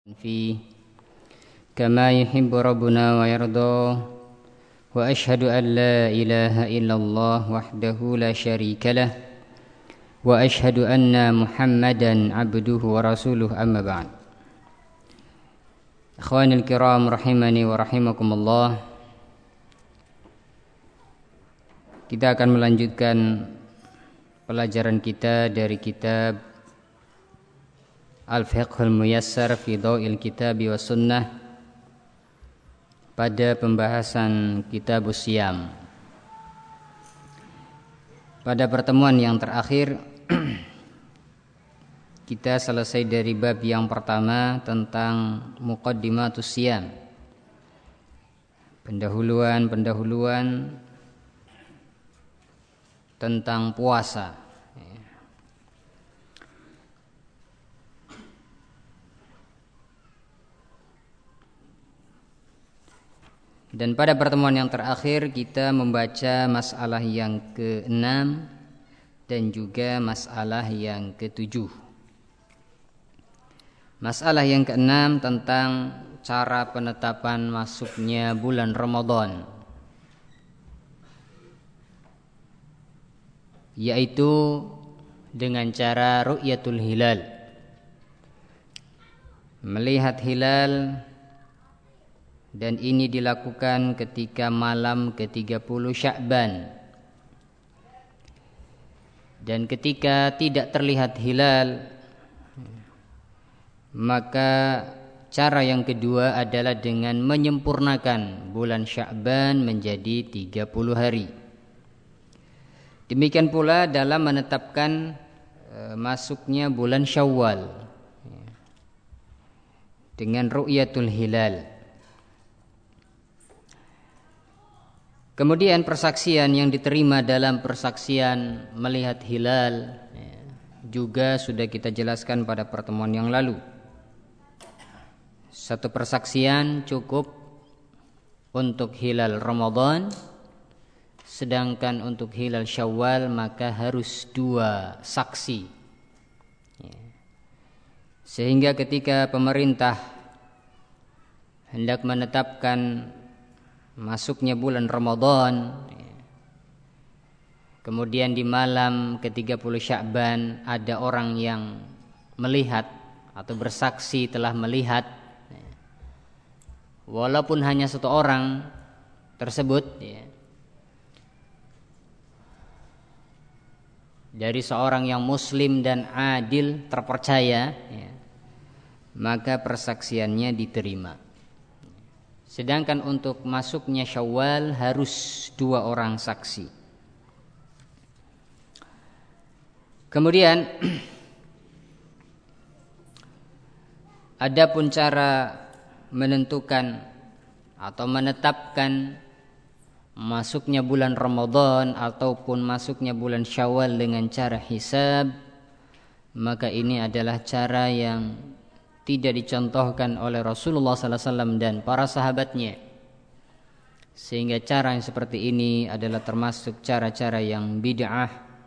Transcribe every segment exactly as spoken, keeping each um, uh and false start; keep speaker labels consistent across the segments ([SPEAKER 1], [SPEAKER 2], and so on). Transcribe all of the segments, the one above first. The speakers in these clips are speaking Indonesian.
[SPEAKER 1] فيه كما يحب ربنا ويرضى وأشهد أن لا إله إلا الله وحده لا شريك له وأشهد أن محمدا عبده ورسوله أما بعد. Ikhwani al-kiram rahimani wa rahimakumullah. Kita akan melanjutkan pelajaran kita dari kitab Al-Fiqhul Muyassar fi Dhaw'il Kitabi wa Sunnah pada pembahasan Kitabus Siyam. Pada pertemuan yang terakhir kita selesai dari bab yang pertama tentang Muqaddimatus Siyam, pendahuluan-pendahuluan tentang puasa. Dan pada pertemuan yang terakhir kita membaca masalah yang keenam dan juga masalah yang ketujuh. Masalah yang keenam tentang cara penetapan masuknya bulan Ramadan, yaitu dengan cara ru'yatul hilal, melihat hilal. Dan ini dilakukan ketika malam ke tiga puluh Sya'ban. Dan ketika tidak terlihat hilal, maka cara yang kedua adalah dengan menyempurnakan bulan Sya'ban menjadi tiga puluh hari. Demikian pula dalam menetapkan e, masuknya bulan Syawal dengan ru'yatul hilal. Kemudian persaksian yang diterima dalam persaksian melihat hilal juga sudah kita jelaskan pada pertemuan yang lalu. Satu persaksian cukup untuk hilal Ramadan, sedangkan untuk hilal Syawal maka harus dua saksi. Sehingga ketika pemerintah hendak menetapkan masuknya bulan Ramadan, kemudian di malam ke tiga puluh Sya'ban ada orang yang melihat atau bersaksi telah melihat, walaupun hanya satu orang tersebut ya, dari seorang yang muslim dan adil terpercaya ya, maka persaksiannya diterima. Sedangkan untuk masuknya Syawal harus dua orang saksi. Kemudian adapun cara menentukan atau menetapkan masuknya bulan Ramadan ataupun masuknya bulan Syawal dengan cara hisab, maka ini adalah cara yang tidak dicontohkan oleh Rasulullah sallallahu alaihi wasallam dan para sahabatnya, sehingga cara yang seperti ini adalah termasuk cara-cara yang bid'ah,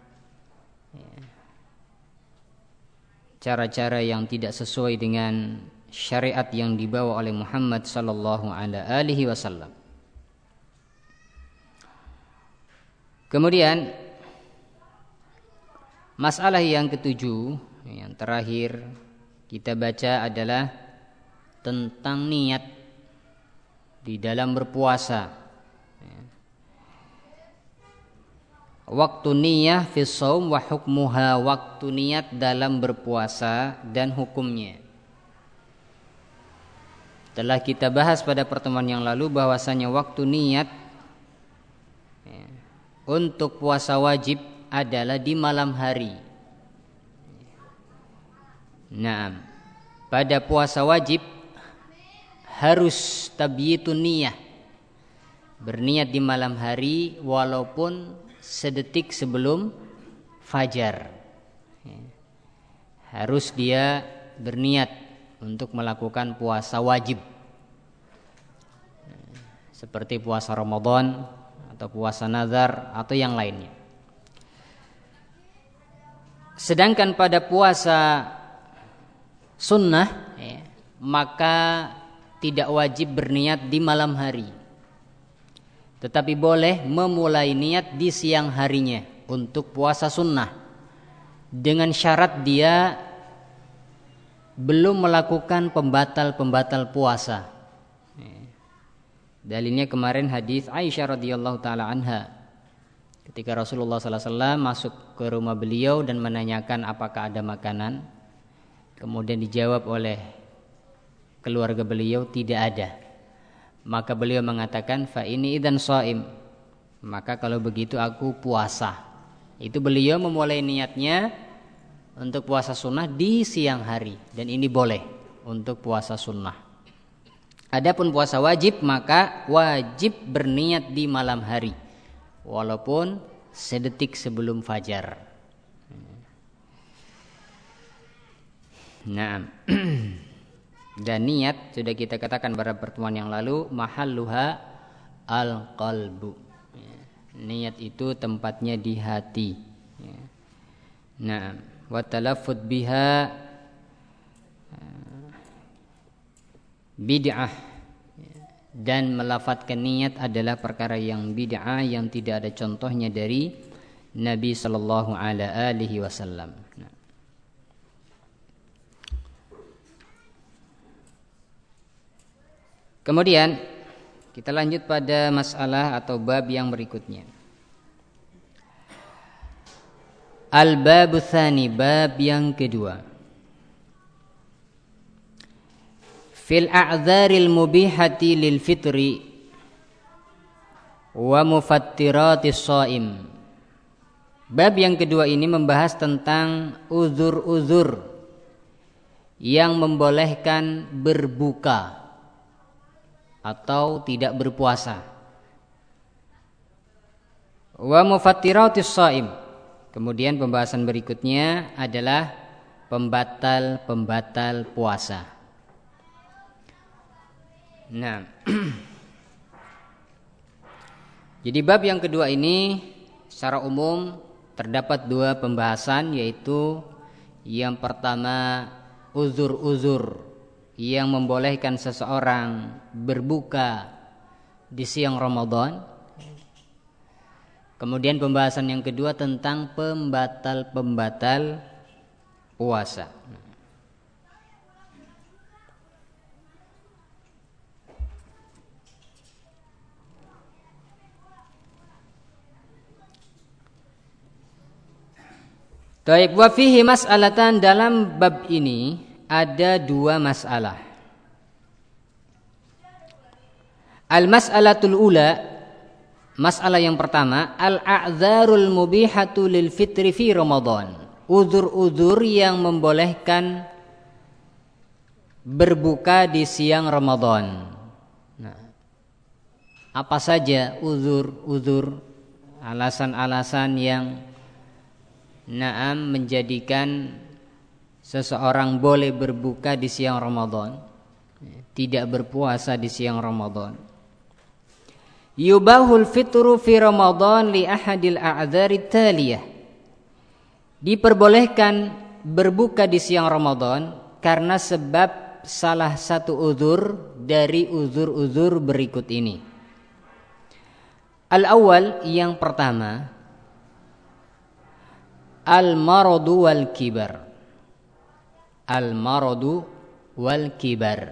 [SPEAKER 1] cara-cara yang tidak sesuai dengan syariat yang dibawa oleh Muhammad sallallahu alaihi wasallam. Kemudian masalah yang ketujuh, yang terakhir kita baca adalah tentang niat di dalam berpuasa. Waktu niyah fi shaum wa hukmuha, waktu niat dalam berpuasa dan hukumnya. Telah kita bahas pada pertemuan yang lalu bahwasanya waktu niat ya, untuk puasa wajib adalah di malam hari. Nah, pada puasa wajib harus tabyitun niyah, berniat di malam hari walaupun sedetik sebelum fajar. Harus dia berniat untuk melakukan puasa wajib, seperti puasa Ramadan atau puasa nazar atau yang lainnya. Sedangkan pada puasa sunnah ya, maka tidak wajib berniat di malam hari, tetapi boleh memulai niat di siang harinya untuk puasa sunnah, dengan syarat dia belum melakukan pembatal-pembatal puasa. Dalilnya kemarin hadis Aisyah radhiyallahu taala anha, ketika Rasulullah sallallahu alaihi wasallam masuk ke rumah beliau dan menanyakan apakah ada makanan, kemudian dijawab oleh keluarga beliau tidak ada. Maka beliau mengatakan, fa ini idzan shaim, maka kalau begitu aku puasa. Itu beliau memulai niatnya untuk puasa sunnah di siang hari, dan ini boleh untuk puasa sunnah. Adapun puasa wajib, maka wajib berniat di malam hari walaupun sedetik sebelum fajar. Nah, dan niat sudah kita katakan pada pertemuan yang lalu, mahalluha al-qalbu. Niat itu tempatnya di hati. Nah, wa talaffuz biha bid'ah, dan melafadzkan niat adalah perkara yang bid'ah yang tidak ada contohnya dari Nabi sallallahu alaihi wasallam. Kemudian kita lanjut pada masalah atau bab yang berikutnya. Al-babu tsani, bab yang kedua. Fil a'dzaril mubihati lil fitri wa mufattiratis shaim. Bab yang kedua ini membahas tentang uzur-uzur yang membolehkan berbuka atau tidak berpuasa. Wa mufattiratis shaim. Kemudian pembahasan berikutnya adalah pembatal-pembatal puasa. Nah, jadi bab yang kedua ini secara umum terdapat dua pembahasan, yaitu yang pertama uzur-uzur yang membolehkan seseorang berbuka di siang Ramadan. Kemudian pembahasan yang kedua tentang pembatal-pembatal puasa. Taib, wa fihi mas'alatan, dalam bab ini ada dua masalah. Al-mas'alatul ula, masalah yang pertama, al-a'dzarul mubihatu lil fitri fi Ramadan. Uzur-uzur yang membolehkan berbuka di siang Ramadan. Nah, apa saja uzur-uzur, alasan-alasan yang Naam menjadikan seseorang boleh berbuka di siang Ramadan, tidak berpuasa di siang Ramadan. Yubahul fitru fi Ramadan li ahadil a'dzari taliyah. Diperbolehkan berbuka di siang Ramadan karena sebab salah satu uzur dari uzur-uzur berikut ini. Al-awwal, yang pertama, al-maradu wal kibar. Al-maradu wal kibar.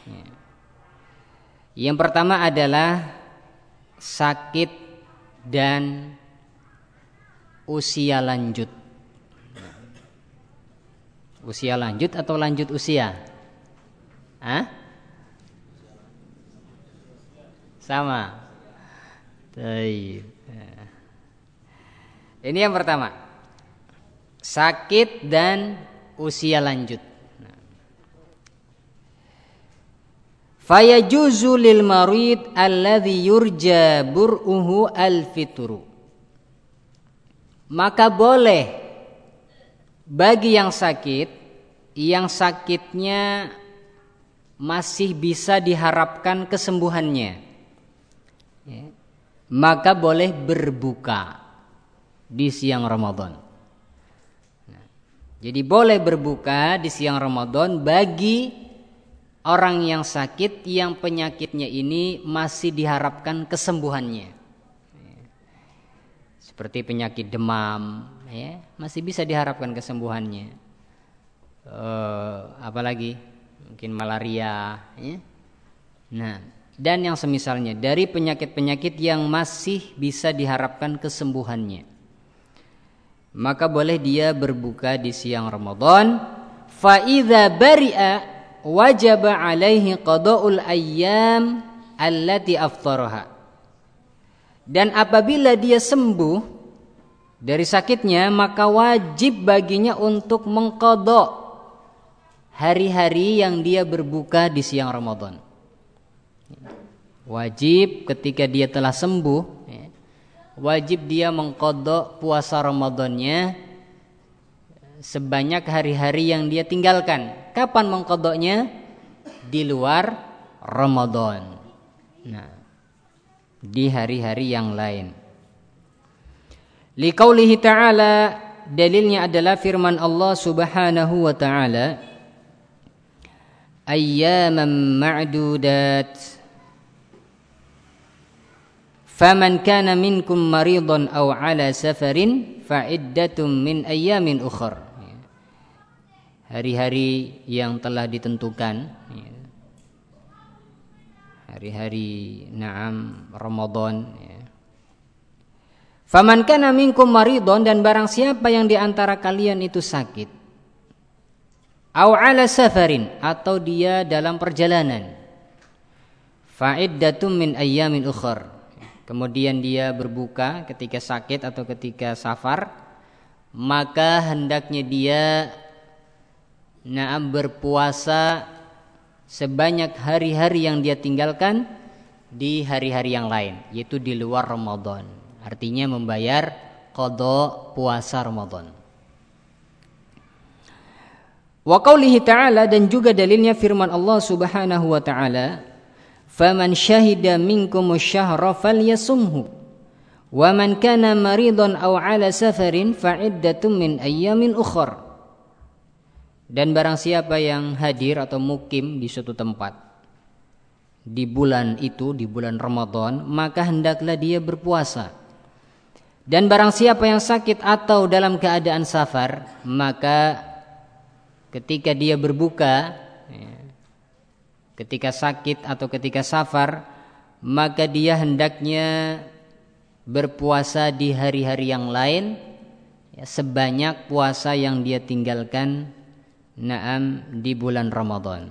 [SPEAKER 1] Yang pertama adalah sakit dan usia lanjut. Usia lanjut atau lanjut usia? Hah? Sama. Baik. Ini yang pertama, sakit dan usia lanjut. Fayajuzu lil marid alladhi yurja bur'uhu al-fitru. Maka boleh bagi yang sakit, yang sakitnya masih bisa diharapkan kesembuhannya, ya, maka boleh berbuka di siang Ramadan. Jadi boleh berbuka di siang Ramadan bagi orang yang sakit yang penyakitnya ini masih diharapkan kesembuhannya. Seperti penyakit demam, ya, masih bisa diharapkan kesembuhannya. Uh, apalagi mungkin malaria, ya. Nah, dan yang semisalnya dari penyakit-penyakit yang masih bisa diharapkan kesembuhannya, maka boleh dia berbuka di siang Ramadan. Fa idza bari'a wajaba alaihi qada'ul ayyam allati aftaraha. Dan apabila dia sembuh dari sakitnya, maka wajib baginya untuk mengqadha hari-hari yang dia berbuka di siang Ramadan. Wajib ketika dia telah sembuh, wajib dia mengqadha puasa Ramadannya sebanyak hari-hari yang dia tinggalkan. Kapan mengqadhanya? Di luar Ramadan. Nah, di hari-hari yang lain. Liqaulihi ta'ala, dalilnya adalah firman Allah Subhanahu wa ta'ala, ayyaman ma'dudat, faman kana minkum maridan aw ala safarin fa'iddatum min ayyamin ukhar. Hari-hari yang telah ditentukan, hari-hari na'am Ramadan. Faman kana minkum maridan, dan barang siapa yang di antara kalian itu sakit, aw ala safarin, atau dia dalam perjalanan, fa'iddatum min ayyamin ukhar, kemudian dia berbuka ketika sakit atau ketika safar, maka hendaknya dia na'am berpuasa sebanyak hari-hari yang dia tinggalkan di hari-hari yang lain, yaitu di luar Ramadan. Artinya membayar qadha puasa Ramadan. Wa qaulihi ta'ala, dan juga dalilnya firman Allah Subhanahu wa ta'ala, faman syahida minkumus syahra falyasumhu wa man kana maridan aw ala safarin fa'iddatum min ayyamin ukhar. Dan barang siapa yang hadir atau mukim di suatu tempat di bulan itu, di bulan Ramadan, maka hendaklah dia berpuasa. Dan barang siapa yang sakit atau dalam keadaan safar, maka ketika dia berbuka, ketika sakit atau ketika safar, maka dia hendaknya berpuasa di hari-hari yang lain, ya, sebanyak puasa yang dia tinggalkan na'am di bulan Ramadan.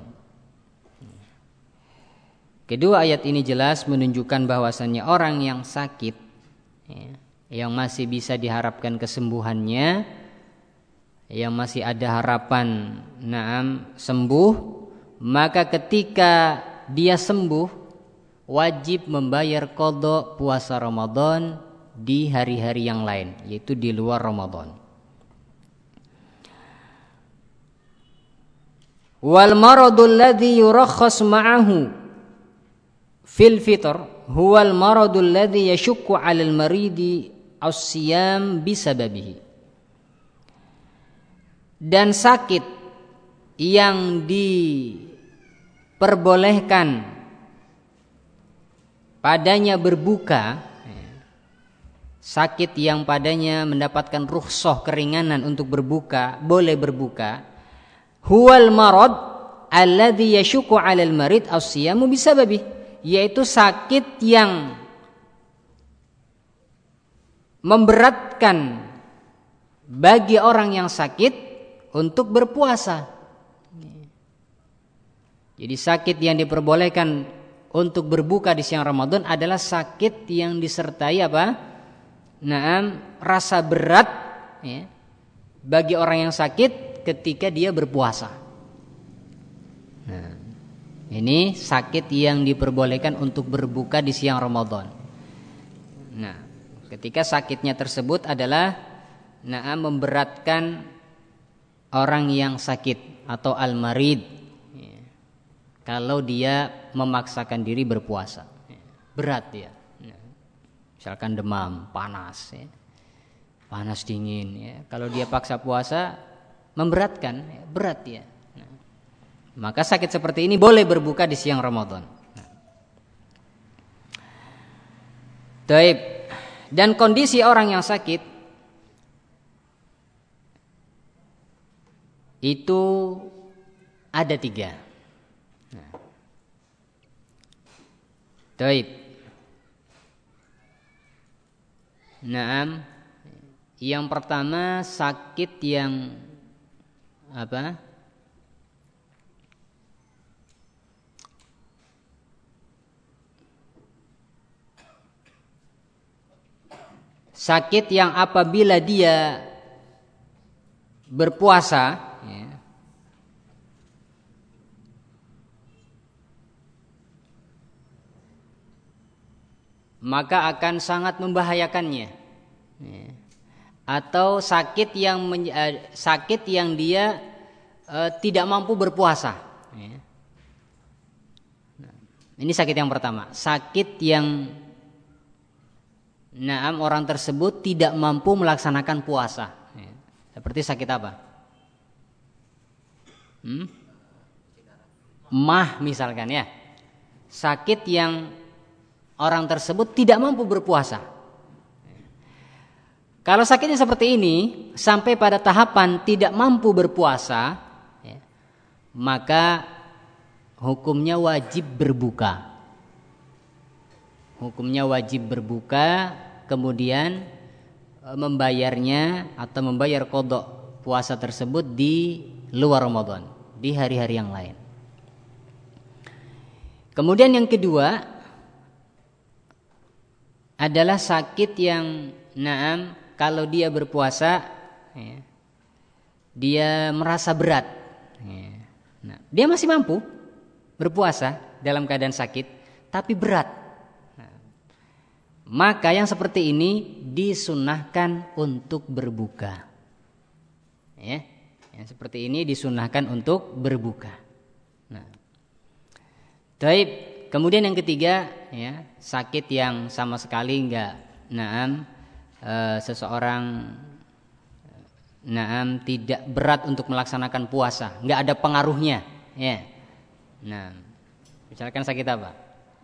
[SPEAKER 1] Kedua ayat ini jelas menunjukkan bahwasannya orang yang sakit, ya, yang masih bisa diharapkan kesembuhannya, yang masih ada harapan na'am sembuh, maka ketika dia sembuh wajib membayar qadha puasa Ramadan di hari-hari yang lain, yaitu di luar Ramadan. Wal maradul ladzi yurakhas ma'ahu fil fitr huwal maradul ladzi yashukku 'alal maridi as-siyam bisababihi. Dan sakit yang diperbolehkan padanya berbuka, sakit yang padanya mendapatkan rukhsah, keringanan untuk berbuka, boleh berbuka, huwal marad alladhi yashukku 'alal marid as-siyamu bisababihi, yaitu sakit yang memberatkan bagi orang yang sakit untuk berpuasa. Jadi sakit yang diperbolehkan untuk berbuka di siang Ramadan adalah sakit yang disertai apa? Naam, rasa berat, ya, bagi orang yang sakit ketika dia berpuasa. Nah, ini sakit yang diperbolehkan untuk berbuka di siang Ramadan. Nah, ketika sakitnya tersebut adalah naam memberatkan orang yang sakit atau al-marid, ya, kalau dia memaksakan diri berpuasa, ya, berat dia, ya. Misalkan demam, panas, ya, panas dingin, ya. Kalau dia paksa puasa memberatkan, ya, berat dia. Nah, maka sakit seperti ini boleh berbuka di siang Ramadan. Taib. Dan kondisi orang yang sakit itu ada tiga. Taib. Naam. Yang pertama sakit yang apa? Sakit yang apabila dia berpuasa, ya, maka akan sangat membahayakannya. Ya. Atau sakit yang men, eh, sakit yang dia eh, tidak mampu berpuasa. Ya. Nah, ini sakit yang pertama, sakit yang naam orang tersebut tidak mampu melaksanakan puasa. Ya. Seperti sakit apa? Hmm? Mah misalkan ya. Sakit yang orang tersebut tidak mampu berpuasa. Kalau sakitnya seperti ini sampai pada tahapan tidak mampu berpuasa, ya, maka hukumnya wajib berbuka. Hukumnya wajib berbuka, kemudian membayarnya atau membayar qada puasa tersebut di luar Ramadan, di hari-hari yang lain. Kemudian yang kedua adalah sakit yang naam kalau dia berpuasa, ya, dia merasa berat. Ya. Nah, dia masih mampu berpuasa dalam keadaan sakit, tapi berat. Nah, maka yang seperti ini disunahkan untuk berbuka. Ya, yang seperti ini disunahkan untuk berbuka. Nah, taib. Kemudian yang ketiga, ya, sakit yang sama sekali enggak naam Uh, seseorang naam tidak berat untuk melaksanakan puasa, nggak ada pengaruhnya, ya. Nah, misalkan sakit apa?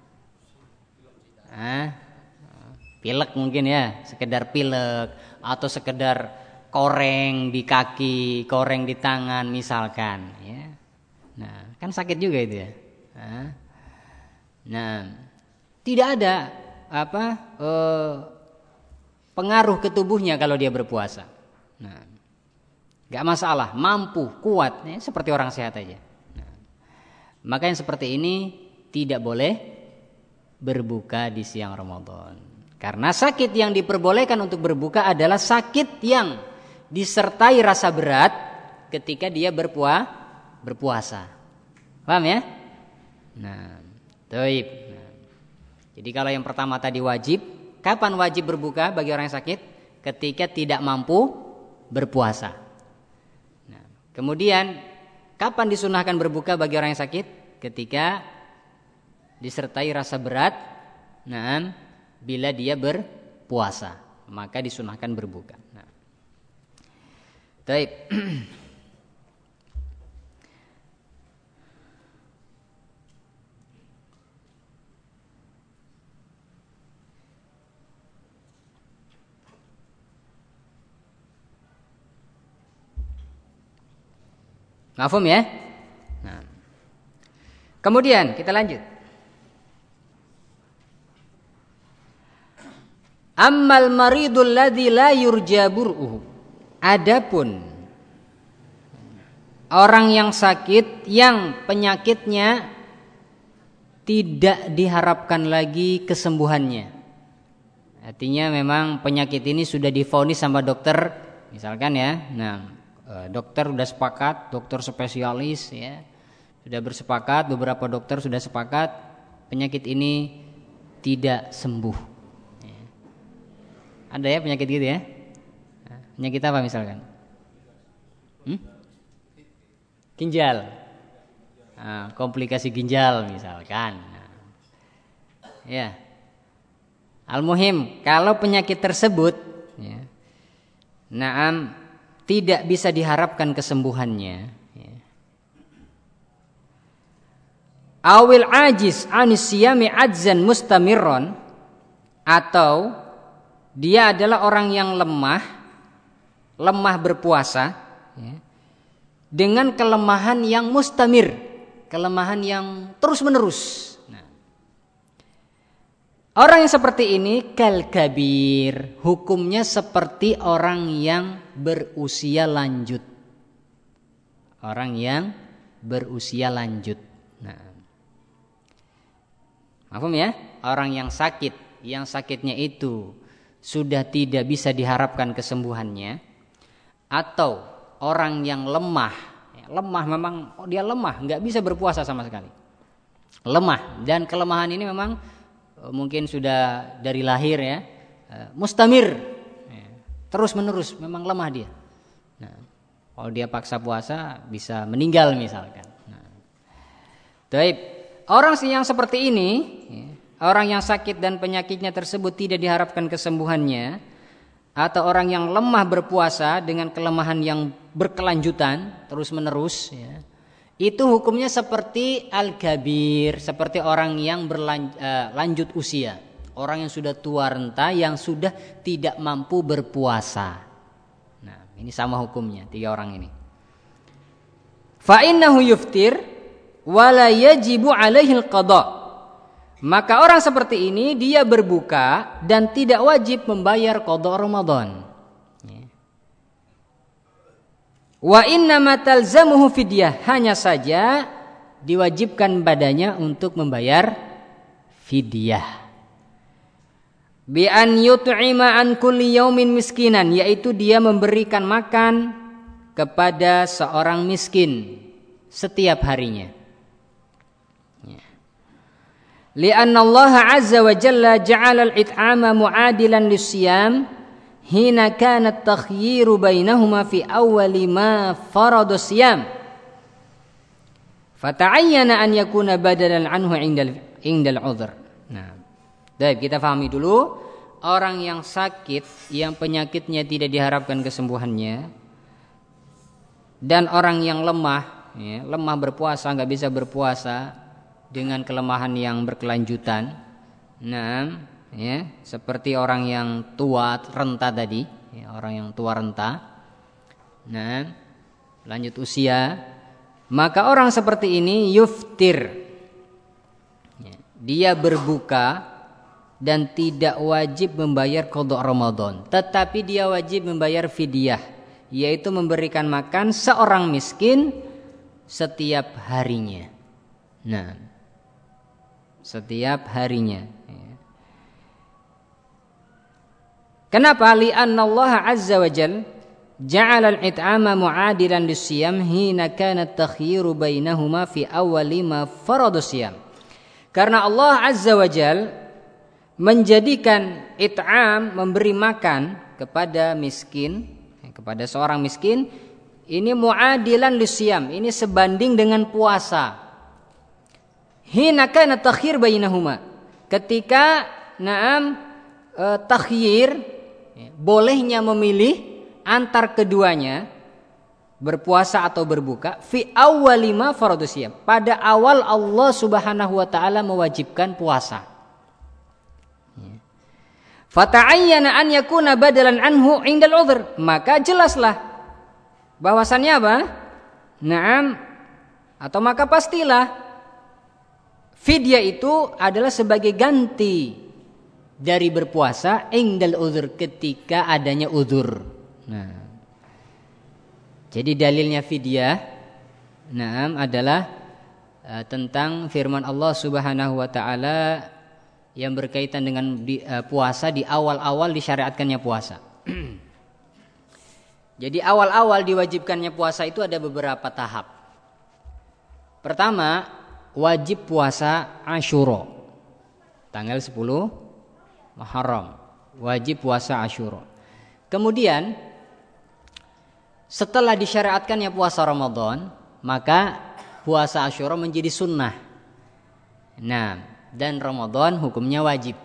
[SPEAKER 1] Ah, pilek mungkin ya, sekedar pilek atau sekedar koreng di kaki, koreng di tangan misalkan, ya. Nah, kan sakit juga itu ya. Nah, nah tidak ada apa? Uh, pengaruh ke tubuhnya kalau dia berpuasa. Nah, gak masalah, mampu, kuat, ya, seperti orang sehat aja. Nah, maka yang seperti ini tidak boleh berbuka di siang Ramadan. Karena sakit yang diperbolehkan untuk berbuka adalah sakit yang disertai rasa berat ketika dia berpua, berpuasa. Paham ya? Nah, taib. Nah, jadi kalau yang pertama tadi wajib, kapan wajib berbuka bagi orang yang sakit? Ketika tidak mampu berpuasa. Nah, kemudian kapan disunahkan berbuka bagi orang yang sakit? Ketika disertai rasa berat. Nah, bila dia berpuasa, maka disunahkan berbuka. Nah, baik. Mafhum ya? Nah. Kemudian kita lanjut. Ammal maridul ladzi la yurja bur'uhu. Adapun orang yang sakit yang penyakitnya tidak diharapkan lagi kesembuhannya. Artinya memang penyakit ini sudah divonis sama dokter, misalkan ya. Nah, dokter sudah sepakat, dokter spesialis ya, sudah bersepakat, beberapa dokter sudah sepakat penyakit ini tidak sembuh. Ya. Ada ya penyakit gitu ya? Penyakit apa misalkan? Hmm? Ginjal, nah, komplikasi ginjal misalkan. Nah, ya, al-muhim kalau penyakit tersebut, ya, naam tidak bisa diharapkan kesembuhannya, ya, awil ajiz anis siyami adzan mustamirron, atau dia adalah orang yang lemah, lemah berpuasa ya, dengan kelemahan yang mustamir, kelemahan yang terus-menerus. Nah, orang yang seperti ini kal kabir, hukumnya seperti orang yang berusia lanjut. Orang yang berusia lanjut. Nah, paham ya? Orang yang sakit, yang sakitnya itu sudah tidak bisa diharapkan kesembuhannya, atau orang yang lemah, lemah memang oh dia lemah, nggak bisa berpuasa sama sekali, lemah, dan kelemahan ini memang mungkin sudah dari lahir ya, mustamir, terus menerus, memang lemah dia. Nah, kalau dia paksa puasa bisa meninggal misalkan. Nah, baik, orang yang seperti ini, orang yang sakit dan penyakitnya tersebut tidak diharapkan kesembuhannya, atau orang yang lemah berpuasa dengan kelemahan yang berkelanjutan terus menerus ya, itu hukumnya seperti al-kabir, seperti orang yang berlanjut usia, orang yang sudah tua renta, yang sudah tidak mampu berpuasa. Nah, ini sama hukumnya tiga orang ini. Fa innahu yuftir wa la yajibu alaihi al-qada'. Maka orang seperti ini dia berbuka dan tidak wajib membayar qada Ramadan. Wa innama talzamuhu fidyah, hanya saja diwajibkan badannya untuk membayar fidyah. Bi an yut'ima an kulli yaumin miskinan, yaitu dia memberikan makan kepada seorang miskin setiap harinya. Li'anna Allah azza wa jalla ja'ala al-it'ama mu'adilan lis-siyam hina kana at-takhyiru bainahuma fi awwali ma farada siyam fata'ayyana an yakuna badalan anhu 'indal 'indal 'udhr. Nah, baik, kita pahami dulu orang yang sakit, yang penyakitnya tidak diharapkan kesembuhannya, dan orang yang lemah ya, lemah berpuasa, enggak bisa berpuasa dengan kelemahan yang berkelanjutan. Nah, ya, seperti orang yang tua renta tadi, ya, orang yang tua renta. Nah, lanjut usia, maka orang seperti ini yuftir. Ya, dia berbuka dan tidak wajib membayar qada Ramadan, tetapi dia wajib membayar fidyah, yaitu memberikan makan seorang miskin setiap harinya. Nah, setiap harinya. Kenapa? Li'anna Allah azza wa jalla ja'ala al-it'ama mu'adilan lis-siyam hina kana at-takhyiru bainahuma fi awwali ma farada siyam. Karena Allah azza wa jalla menjadikan it'am, memberi makan kepada miskin, kepada seorang miskin, ini mu'adilan lis-siyam, ini sebanding dengan puasa. Hina kana takhir bainahuma, ketika na'am e, takhir, bolehnya memilih antar keduanya, berpuasa atau berbuka, fi awwali ma faradu siyam, pada awal Allah Subhanahu wa taala mewajibkan puasa. Fata'ayyana an yakuna badalan anhu 'indal 'udhr, maka jelaslah bahwasannya apa? Na'am, atau maka pastilah fidyah itu adalah sebagai ganti dari berpuasa indal uzur, ketika adanya uzur. Nah, jadi dalilnya fidyah, nah, adalah uh, tentang firman Allah Subhanahu wa taala yang berkaitan dengan di, uh, puasa, di awal-awal disyariatkannya puasa. Jadi awal-awal diwajibkannya puasa itu ada beberapa tahap. Pertama, wajib puasa Asyura, tanggal sepuluh Muharram, wajib puasa Asyura. Kemudian setelah disyariatkannya puasa Ramadan, maka puasa Asyura menjadi sunnah. Nah, dan Ramadan hukumnya wajib.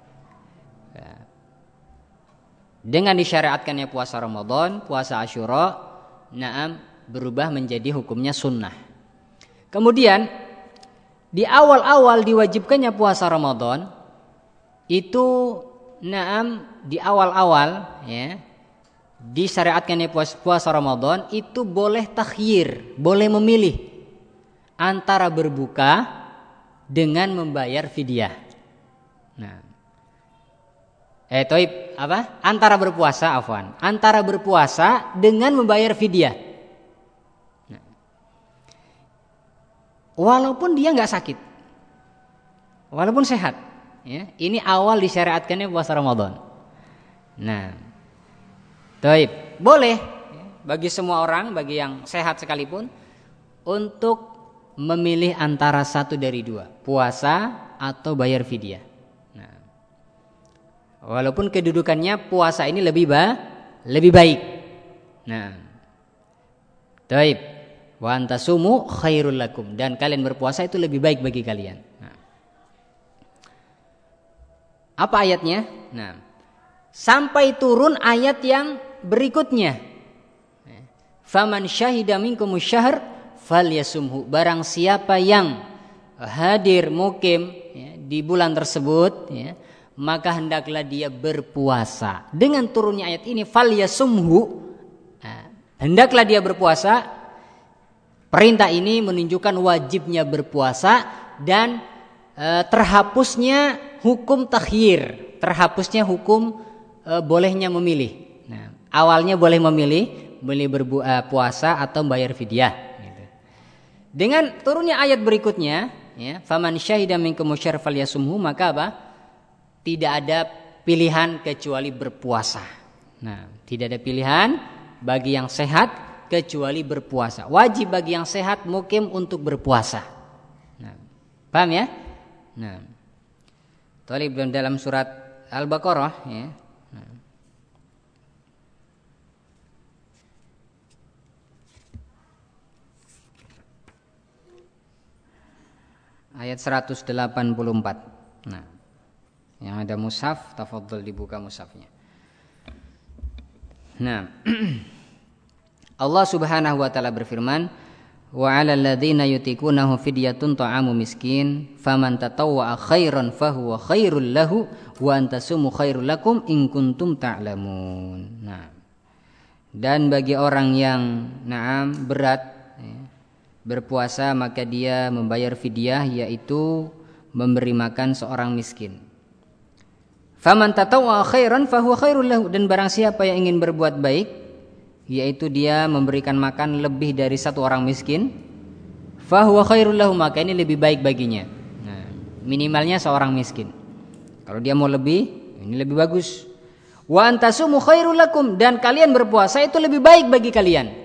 [SPEAKER 1] Dengan disyariatkannya puasa Ramadan, puasa Asyura, naam, berubah menjadi hukumnya sunnah. Kemudian di awal-awal diwajibkannya puasa Ramadan itu naam di awal-awal ya disyariatkannya puasa, puasa Ramadan itu boleh takhyir, boleh memilih antara berbuka dengan membayar fidyah. Nah, eh toib apa? Antara berpuasa, afwan. Antara berpuasa dengan membayar fidyah. Nah, walaupun dia nggak sakit, walaupun sehat, ya. Ini awal disyariatkannya puasa Ramadan. Nah, toib boleh ya, bagi semua orang, bagi yang sehat sekalipun, untuk memilih antara satu dari dua, puasa atau bayar fidyah. Nah, walaupun kedudukannya puasa ini lebih ba, lebih baik. Nah, taib, wa antasumu khairul lakum, dan kalian berpuasa itu lebih baik bagi kalian. Nah, apa ayatnya? Nah, sampai turun ayat yang berikutnya. Faman syahida minkumus syahr falyasumhu, barang siapa yang hadir mukim ya, di bulan tersebut ya, maka hendaklah dia berpuasa. Dengan turunnya ayat ini falyasumhu, nah, hendaklah dia berpuasa. Perintah ini menunjukkan wajibnya berpuasa dan e, terhapusnya hukum takhyir, terhapusnya hukum e, bolehnya memilih. Nah, awalnya boleh memilih, boleh berpuasa atau bayar fidyah. Dengan turunnya ayat berikutnya, ya, faman syahida minkum syahra falyasumhu, maka apa? Tidak ada pilihan kecuali berpuasa. Nah, tidak ada pilihan bagi yang sehat kecuali berpuasa. Wajib bagi yang sehat mukim untuk berpuasa. Nah, paham ya? Nah, tadi dalam surat Al-Baqarah, ya. Nah. Ayat seratus delapan puluh empat. Nah, yang ada mushaf, tafadhol dibuka mushafnya. Nah, Allah Subhanahu wa taala berfirman, wa 'alal ladzina yutiqunahu fidyatun ta'amu miskin, faman tatawwa'a khairan fahuwa khairul lahu wa antasumu khairul lakum in kuntum ta'lamun. Nah, dan bagi orang yang na'am berat berpuasa, maka dia membayar fidyah, yaitu memberi makan seorang miskin. Faman tatawwa khairan fahuwa khairul lahu, dan barang siapa yang ingin berbuat baik, yaitu dia memberikan makan lebih dari satu orang miskin, fahuwa khairul lahu, maka ini lebih baik baginya. Nah, minimalnya seorang miskin. Kalau dia mau lebih, ini lebih bagus. Wa antasumu khairul lakum, dan kalian berpuasa itu lebih baik bagi kalian.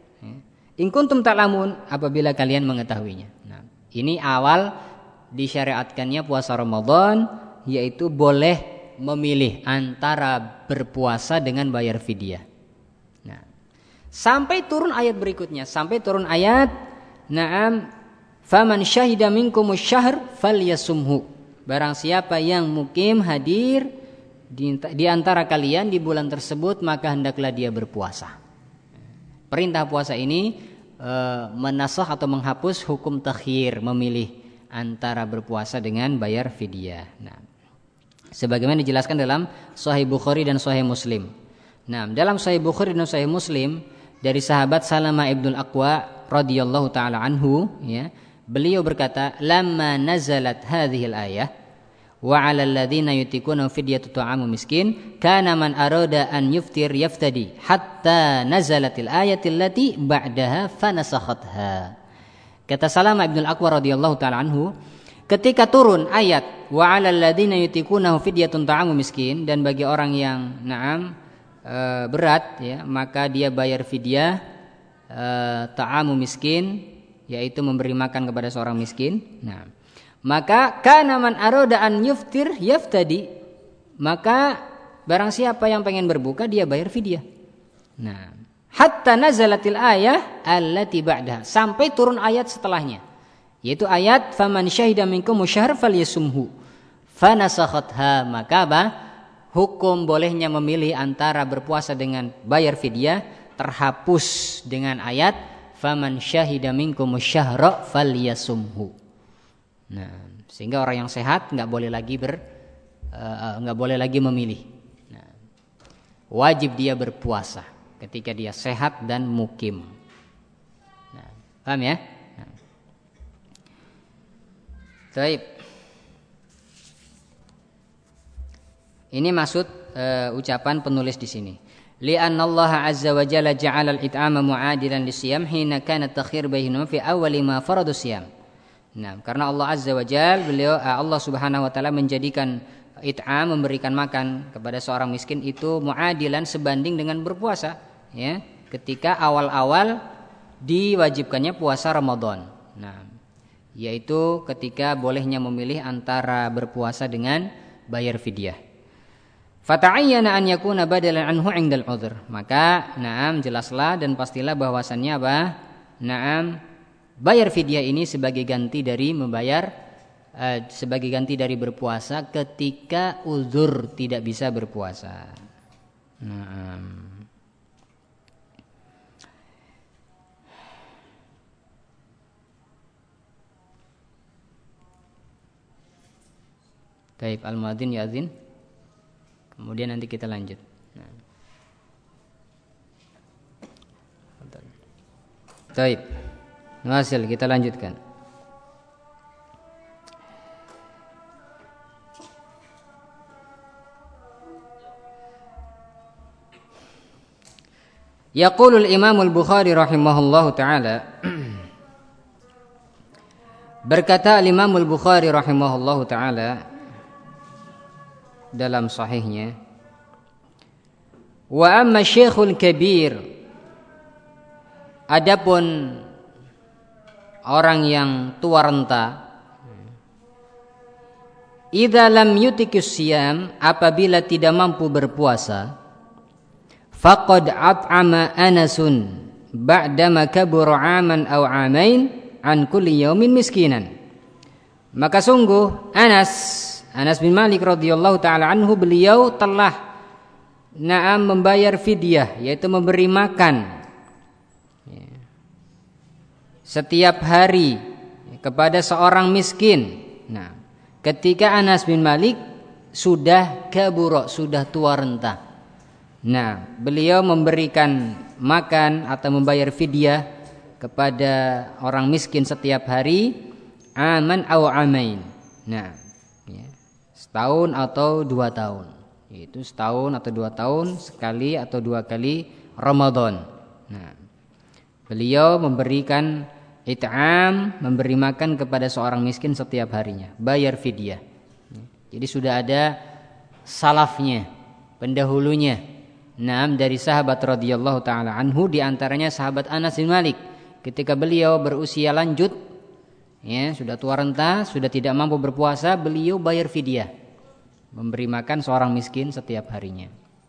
[SPEAKER 1] In kuntum ta'lamun, apabila kalian mengetahuinya. Nah, ini awal disyariatkannya puasa Ramadan, yaitu boleh memilih antara berpuasa dengan bayar fidyah. Nah, sampai turun ayat berikutnya, sampai turun ayat, na'am, faman syahida minkumus syahr falyasumhu, barang siapa yang mukim hadir di, di antara kalian di bulan tersebut, maka hendaklah dia berpuasa. Perintah puasa ini e, menasakh atau menghapus hukum takhyir, memilih antara berpuasa dengan bayar fidyah. Nah, sebagaimana dijelaskan dalam Sahih Bukhari dan Sahih Muslim. Nah, dalam Sahih Bukhari dan Sahih Muslim dari sahabat Salamah ibnul Aqwa radhiyallahu taala anhu, ya, beliau berkata, lamma nazalat hadhil ayah wa 'alal ladzina yutiquna fidyatu ta'amu miskin kana man arada an yuftir yaftadi hatta nazalatil ayatil lati ba'daha fanasakhatha. Kata Salamah ibnul Aqwa radhiyallahu taala anhu, ketika turun ayat wa 'alal ladzina yutiquna fidyatun ta'amu miskin, dan bagi orang yang na'am e, berat, ya, maka dia bayar fidyah e, ta'amu miskin, yaitu memberi makan kepada seorang miskin. Nah, maka kana man arada an yuftir yaftadi, maka barang siapa yang pengen berbuka dia bayar fidyah. Nah, hatta nazalatil ayah allati ba'daha, sampai turun ayat setelahnya, yaitu ayat faman syahida minkum syahr falyasumhu fanasakhatha, maka apa? Hukum bolehnya memilih antara berpuasa dengan bayar fidyah terhapus dengan ayat faman syahida minkum syahra falyasumhu. Nah, sehingga orang yang sehat nggak boleh lagi ber uh, nggak boleh lagi memilih. Nah, wajib dia berpuasa ketika dia sehat dan mukim. Nah, paham ya? Nah. Baik. Ini maksud uh, ucapan penulis di sini. Li'anna Allah azza wa jalla ja'ala al-it'ama mu'adilan lisiyam hina kana at-takhir bainahuma fi awwali ma faradu siyam. Nah, karena Allah azza wa jalla, beliau Allah Subhanahu wa taala menjadikan it'am, memberikan makan kepada seorang miskin itu mu'adilan, sebanding dengan berpuasa, ya. Ketika awal-awal diwajibkannya puasa Ramadan. Nah, yaitu ketika bolehnya memilih antara berpuasa dengan bayar fidyah. Fata'ayyana an yakuna badalan anhu 'indal 'udhr. Maka na'am jelaslah dan pastilah bahwasannya apa? Na'am bayar fidyah ini sebagai ganti dari membayar uh, sebagai ganti dari berpuasa ketika uzur tidak bisa berpuasa. Na'am. Baik, al-muadzin ya'zin. Kemudian nanti kita lanjut. Nah. Baik. Hasil kita lanjutkan. Yaqulu al-Imam al-Bukhari rahimahullahu taala, berkata al-Imam al-Bukhari rahimahullahu taala dalam sahihnya, wa amma syekhul kabir, adapun orang yang tua renta, idza lam yutikus siyam, apabila tidak mampu berpuasa, faqad at'ama Anasun ba'dama kabura 'aman aw 'amain an kulli yaumin miskinan. Maka sungguh Anas Anas bin Malik radhiyallahu taala anhu, beliau telah na'am membayar fidyah, yaitu memberi makan setiap hari kepada seorang miskin. Nah, ketika Anas bin Malik sudah kabura, sudah tua renta. Nah, beliau memberikan makan atau membayar fidyah kepada orang miskin setiap hari, aman au amain. Nah, ya, setahun atau dua tahun. Itu setahun atau dua tahun, sekali atau dua kali Ramadan. Nah, beliau memberikan it'am, memberi makan kepada seorang miskin setiap harinya, bayar fidyah. Jadi sudah ada salafnya, pendahulunya. Nah, dari sahabat radhiyallahu taala anhu, di antaranya sahabat Anas bin Malik. Ketika beliau berusia lanjut, ya, sudah tua renta, sudah tidak mampu berpuasa, beliau bayar fidyah, memberi makan seorang miskin setiap harinya.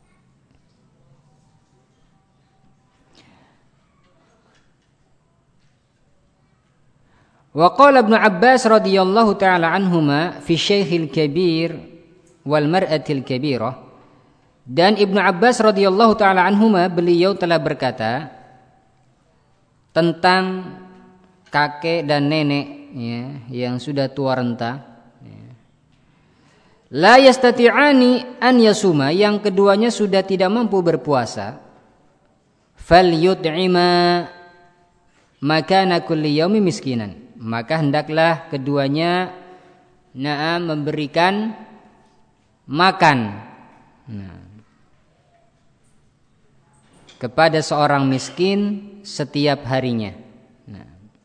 [SPEAKER 1] Wa qala Ibnu Abbas radhiyallahu taala anhuma fi Syekhil Kabir wal Mar'atil Kabirah. Dan Ibnu Abbas radhiyallahu taala anhuma, beliau telah berkata tentang kakek dan nenek, ya, yang sudah tua renta, ya. La yastati'ani an yasuma, yang keduanya sudah tidak mampu berpuasa, fal yut'ima makana kulli yaumi miskinan, maka hendaklah keduanya na'am memberikan makan, nah, kepada seorang miskin setiap harinya. Nah.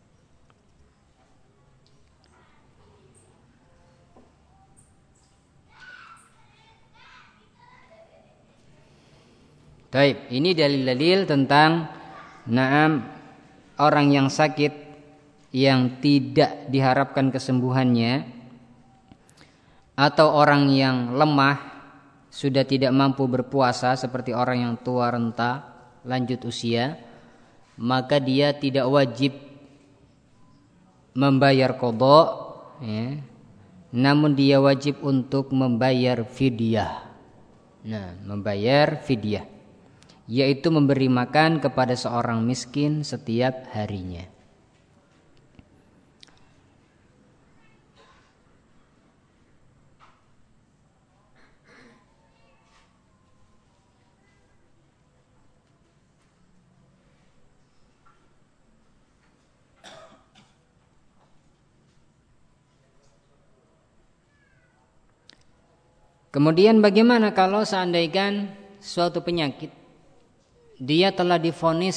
[SPEAKER 1] Baik, ini dalil-dalil tentang na'am orang yang sakit yang tidak diharapkan kesembuhannya, atau orang yang lemah sudah tidak mampu berpuasa seperti orang yang tua renta lanjut usia, maka dia tidak wajib membayar qadha, ya, namun dia wajib untuk membayar fidyah. Nah, membayar fidyah, yaitu memberi makan kepada seorang miskin setiap harinya. Kemudian bagaimana kalau seandainya suatu penyakit dia telah divonis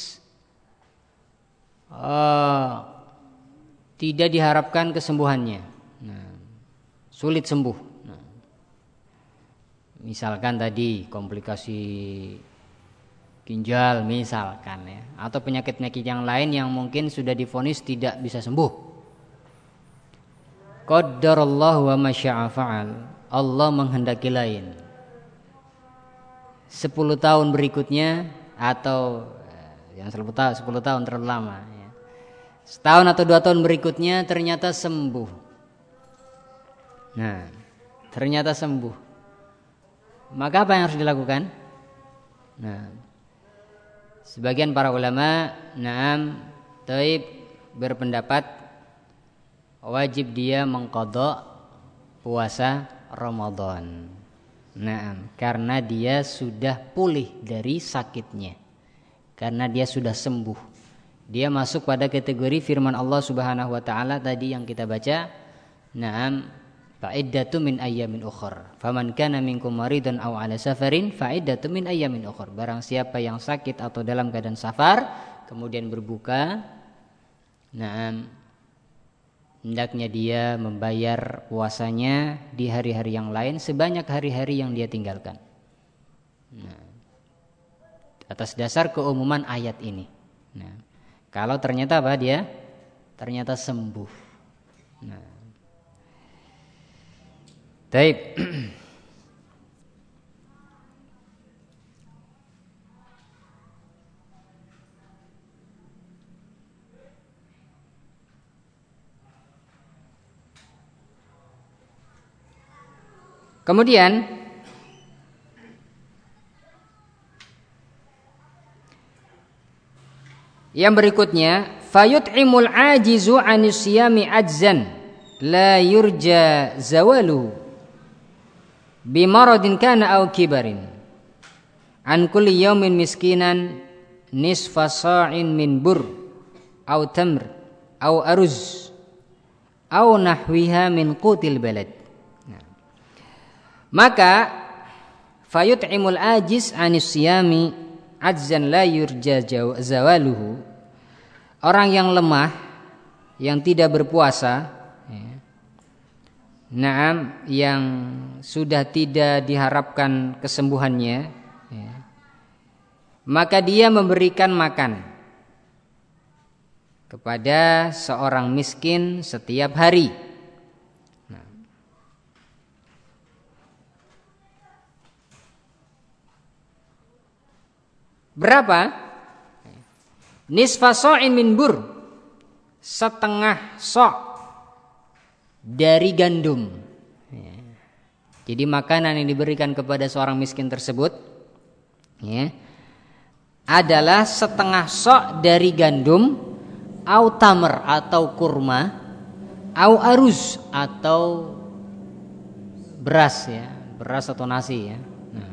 [SPEAKER 1] uh, tidak diharapkan kesembuhannya, nah, sulit sembuh. Nah, misalkan tadi komplikasi ginjal misalkan ya, atau penyakit-penyakit yang lain yang mungkin sudah divonis tidak bisa sembuh. Qaddarallahu wa masya'a fa'al. Allah menghendaki lain. Sepuluh tahun berikutnya atau yang sepuluh tahun, sepuluh tahun terlalu lama ya. Setahun atau dua tahun berikutnya ternyata sembuh. Nah, ternyata sembuh. Maka apa yang harus dilakukan? Nah, sebagian para ulama, na'am, taib berpendapat wajib dia mengqadha puasa Ramadan. Nah, karena dia sudah pulih dari sakitnya, karena dia sudah sembuh. Dia masuk pada kategori firman Allah Subhanahu wa taala tadi yang kita baca, na'am, fa'iddatu min ayyamin ukhra. Faman kana minkum maridan aw 'ala safarin fa'iddatu min ayyamin ukhra. Barang siapa yang sakit atau dalam keadaan safar kemudian berbuka, na'am, hendaknya dia membayar puasanya di hari-hari yang lain sebanyak hari-hari yang dia tinggalkan. Nah, atas dasar keumuman ayat ini. Nah, kalau ternyata apa dia? Ternyata sembuh. Nah, baik. Kemudian yang berikutnya, fayut'imul ajizu anis siyami ajzan la yurja zawalu bimaradin kana aw kibarin an kulli yawmin miskinan nisfa sa'in min bur aw tamr aw aruz aw nahwiha min qutil balad. Maka fayut'imul ajiz anis siyami ajzan la yurja zawaluhu, orang yang lemah yang tidak berpuasa ya, na'am, yang sudah tidak diharapkan kesembuhannya ya, maka dia memberikan makan kepada seorang miskin setiap hari. Berapa? Nisfa sa'in min bur, setengah sok dari gandum. Jadi makanan yang diberikan kepada seorang miskin tersebut ya, adalah setengah sok dari gandum, au tamr atau kurma, au aruz atau beras ya, beras atau nasi ya.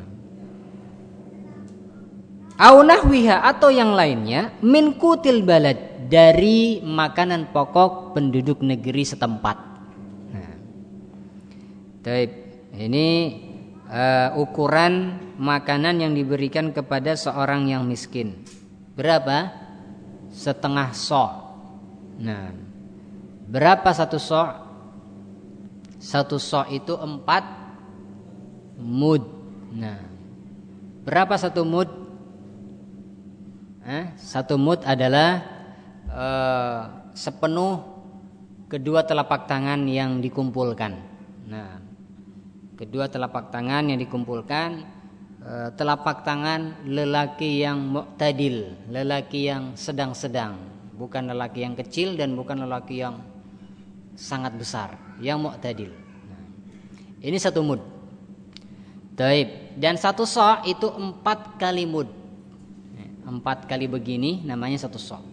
[SPEAKER 1] Au nahwiha atau yang lainnya min kutil balad, dari makanan pokok penduduk negeri setempat. Nah, taib. Ini uh, ukuran makanan yang diberikan kepada seorang yang miskin. Berapa? Setengah sok. Nah, berapa satu sok? Satu sok itu empat mud. Nah, berapa satu mud? Eh, satu mud adalah eh, sepenuh kedua telapak tangan yang dikumpulkan. Nah, kedua telapak tangan yang dikumpulkan, eh, telapak tangan lelaki yang mu'tadil, lelaki yang sedang-sedang, bukan lelaki yang kecil dan bukan lelaki yang sangat besar, yang mu'tadil. Nah, ini satu mud. Taib. Dan satu sa' itu empat kali mud. Empat kali begini namanya satu sok.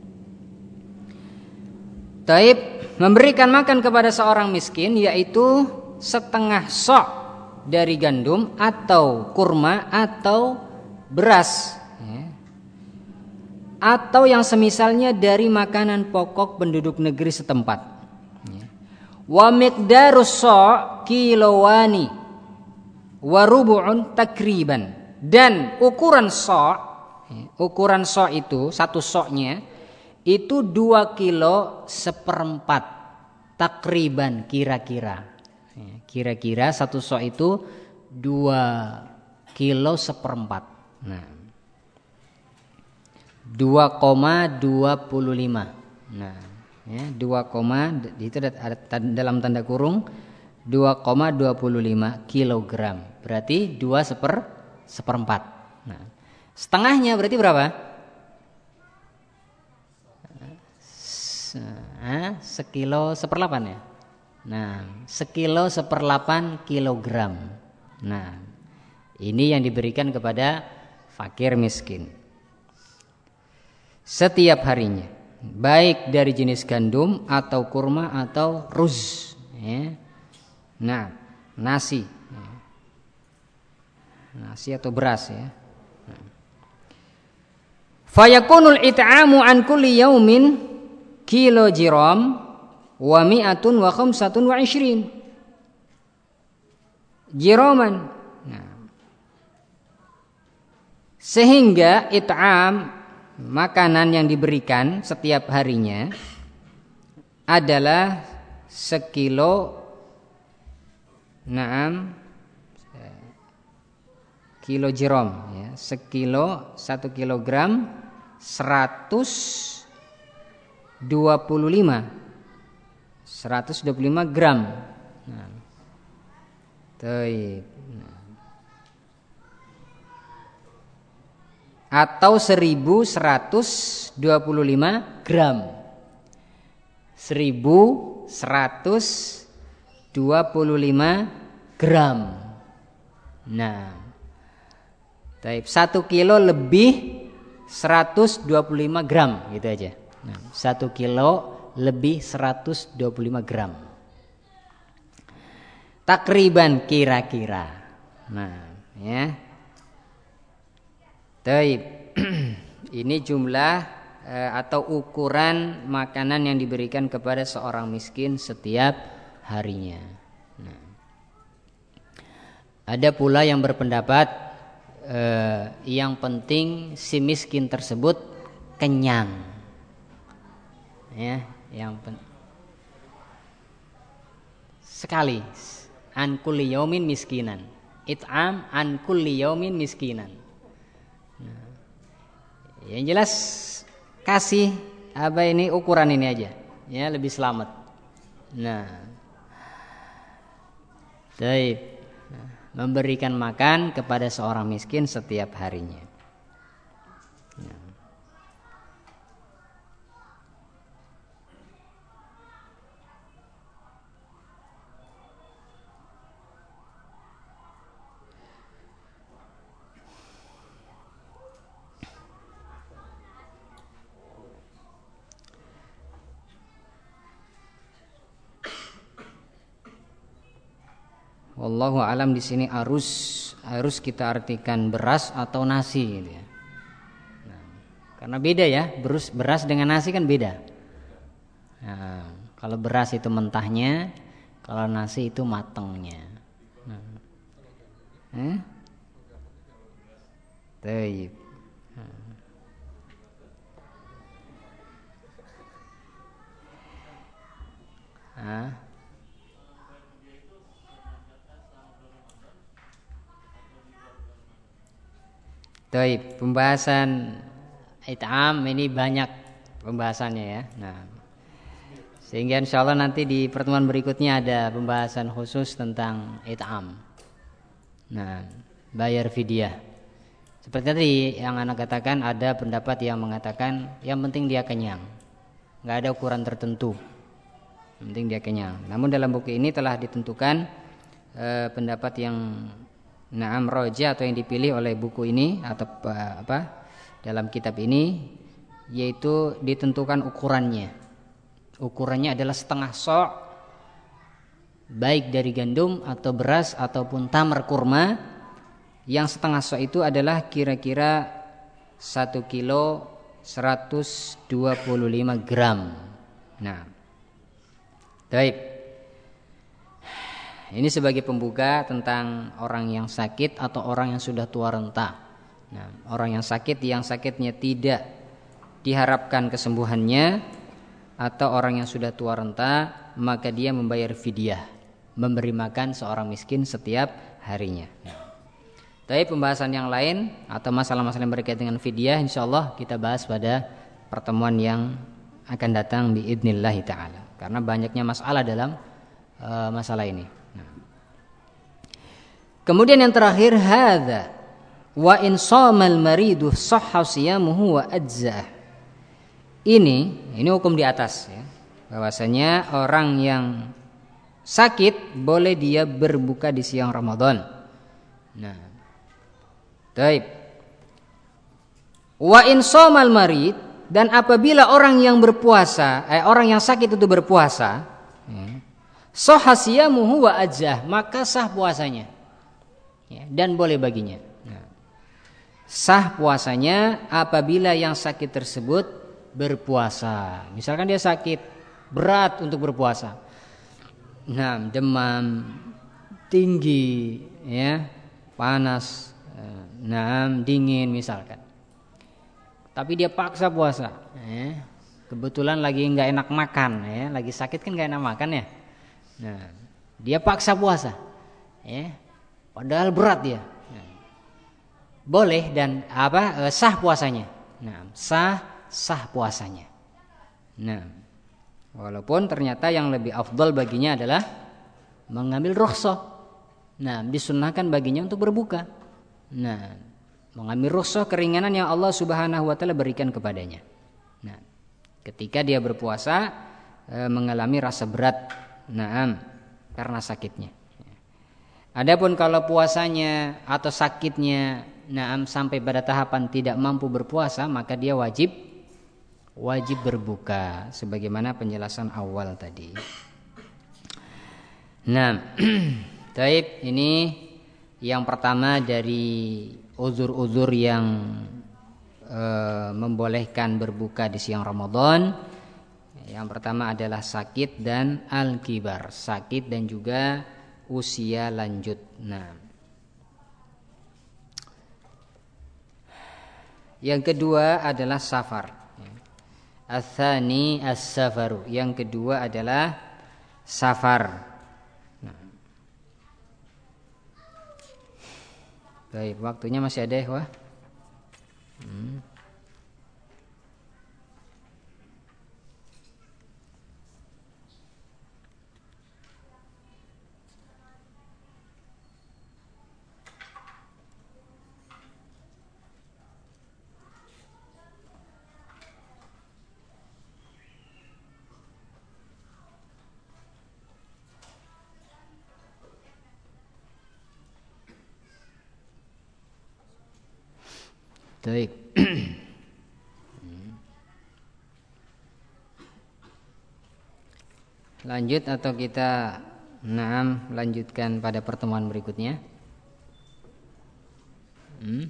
[SPEAKER 1] Taib, memberikan makan kepada seorang miskin yaitu setengah sok dari gandum atau kurma atau beras ya, atau yang semisalnya dari makanan pokok penduduk negeri setempat ya. Wa miqdarus sok kilowani wa rubu'un takriban. Dan ukuran so', ukuran so' itu satu so'-nya itu dua kilo seperempat takriban, kira-kira. Kira-kira satu so' itu dua kilo seperempat. Nah, dua koma dua lima. Nah, ya, dua, itu ada dalam tanda kurung dua koma dua lima kilogram. Berarti dua seper seperempat. Nah, setengahnya berarti berapa? Nah, sekilo seperlapan ya. Nah, sekilo seperlapan kilogram. Nah, ini yang diberikan kepada fakir miskin setiap harinya, baik dari jenis gandum atau kurma atau ruz, ya. Nah, nasi, ya. Nasi atau beras, ya. Nah. Fayakunul it'amu an kulli yaumin kilogram wa mi'atun wa khamsatun wa ishrin jiraman. Nah, sehingga it'am, makanan yang diberikan setiap harinya adalah sekilo, naam, kilo jirom, ya, sekilo satu kilogram seratus dua puluh lima, seratus dua puluh lima gram. Nah, Taib. Atau seribu seratus dua puluh lima gram. Seribu seratus dua puluh lima gram. Nah, taib, satu kilo lebih seratus dua puluh lima gram, gitu aja. Nah, satu kilo lebih seratus dua puluh lima gram. Takriban, kira-kira. Nah, ya. Taib. Ini jumlah e, atau ukuran makanan yang diberikan kepada seorang miskin setiap harinya. Nah, ada pula yang berpendapat e, yang penting si miskin tersebut kenyang. Ya, yang pen- sekali an kulli yaumin miskinan. It'am an kulli yaumin miskinan. Yang jelas kasih apa ini ukuran ini aja, ya, lebih selamat. Nah, taib, nah, memberikan makan kepada seorang miskin setiap harinya. Nah. Wallahu alam, di sini harus harus kita artikan beras atau nasi, gitu ya. Nah, karena beda ya, beras beras dengan nasi kan beda. Nah, kalau beras itu mentahnya, kalau nasi itu matangnya. Nah, eh? Taib. Nah. Taib, pembahasan it'am ini banyak pembahasannya, ya. Nah, sehingga insyaallah nanti di pertemuan berikutnya ada pembahasan khusus tentang it'am. Nah, bayar fidyah. Seperti tadi yang anak katakan, ada pendapat yang mengatakan yang penting dia kenyang, nggak ada ukuran tertentu, yang penting dia kenyang. Namun dalam buku ini telah ditentukan eh, pendapat yang Naam roja atau yang dipilih oleh buku ini atau apa dalam kitab ini, yaitu ditentukan ukurannya. Ukurannya adalah setengah sok, baik dari gandum atau beras ataupun tamar kurma. Yang setengah sok itu adalah kira-kira satu kilo seratus dua puluh lima gram. Nah, baik. Ini sebagai pembuka tentang orang yang sakit atau orang yang sudah tua renta. Nah, orang yang sakit yang sakitnya tidak diharapkan kesembuhannya, atau orang yang sudah tua renta, maka dia membayar fidyah, memberi makan seorang miskin setiap harinya. Nah, tapi pembahasan yang lain atau masalah-masalah yang berkaitan dengan fidyah insyaallah kita bahas pada pertemuan yang akan datang biidznillah taala, karena banyaknya masalah dalam uh, masalah ini. Nah. Kemudian yang terakhir, hadza wa in shamal maridu shahha siyamuhu wa ajza'ah. Ini ini hukum di atas ya. Bahwasanya orang yang sakit boleh dia berbuka di siang Ramadan. Nah, baik. Wa in shamal marid, dan apabila orang yang berpuasa, eh, orang yang sakit itu berpuasa, ya, shahha siyamuhu wa ajza'ah, maka sah puasanya. Ya, dan boleh baginya. Nah, sah puasanya apabila yang sakit tersebut berpuasa. Misalkan dia sakit berat untuk berpuasa. Nah, demam tinggi, ya, panas, nah, dingin misalkan. Tapi dia paksa puasa. Ya. Kebetulan lagi nggak enak makan, ya, lagi sakit kan nggak enak makan ya. Nah, dia paksa puasa, ya. Padahal berat dia. Nah, boleh dan apa sah puasanya. Nah, sah sah puasanya. Nah, walaupun ternyata yang lebih afdal baginya adalah mengambil rukhsah. Nah, disunnahkan baginya untuk berbuka. Nah, mengambil rukhsah keringanan yang Allah Subhanahu wa taala berikan kepadanya. Nah, ketika dia berpuasa e, mengalami rasa berat, nah, karena sakitnya. Adapun kalau puasanya atau sakitnya naam sampai pada tahapan tidak mampu berpuasa, maka dia wajib wajib berbuka sebagaimana penjelasan awal tadi. Nah, taib, ini yang pertama dari uzur-uzur yang e, membolehkan berbuka di siang Ramadan. Yang pertama adalah sakit dan al-kibar, sakit dan juga usia lanjut. Nah, yang kedua adalah safar. Ats-tsani as-safaru. Yang kedua adalah safar. Nah. Baik, waktunya masih ada ya, wah. Hmm. Baik. Lanjut atau kita naam lanjutkan pada pertemuan berikutnya? Hmm?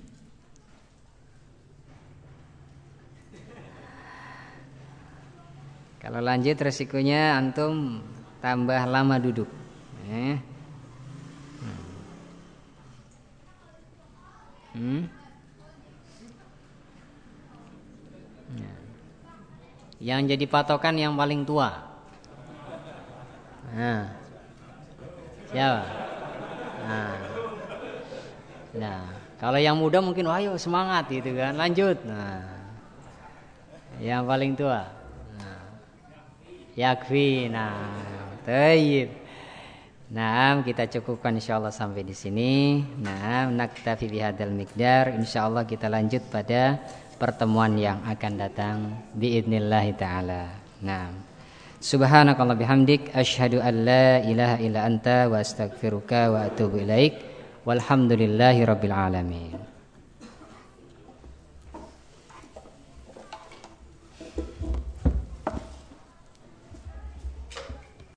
[SPEAKER 1] Kalau lanjut resikonya antum tambah lama duduk. Eh? Hmm? Yang jadi patokan yang paling tua. Nah, siapa? Nah, nah, kalau yang muda mungkin wah ayo semangat gitu kan, lanjut. Nah, yang paling tua. Nah, yakfi. Nah, tayyib. Nah, kita cukupkan insyaallah sampai di sini. Nah, naktafi bihadzal miqdar. Insyaallah kita lanjut pada pertemuan yang akan datang biidznillah taala. Nah, subhanakallah bihamdik asyhadu an la ilaha illa anta wa astaghfiruka wa atubu ilaik. Walhamdulillahirabbil alamin.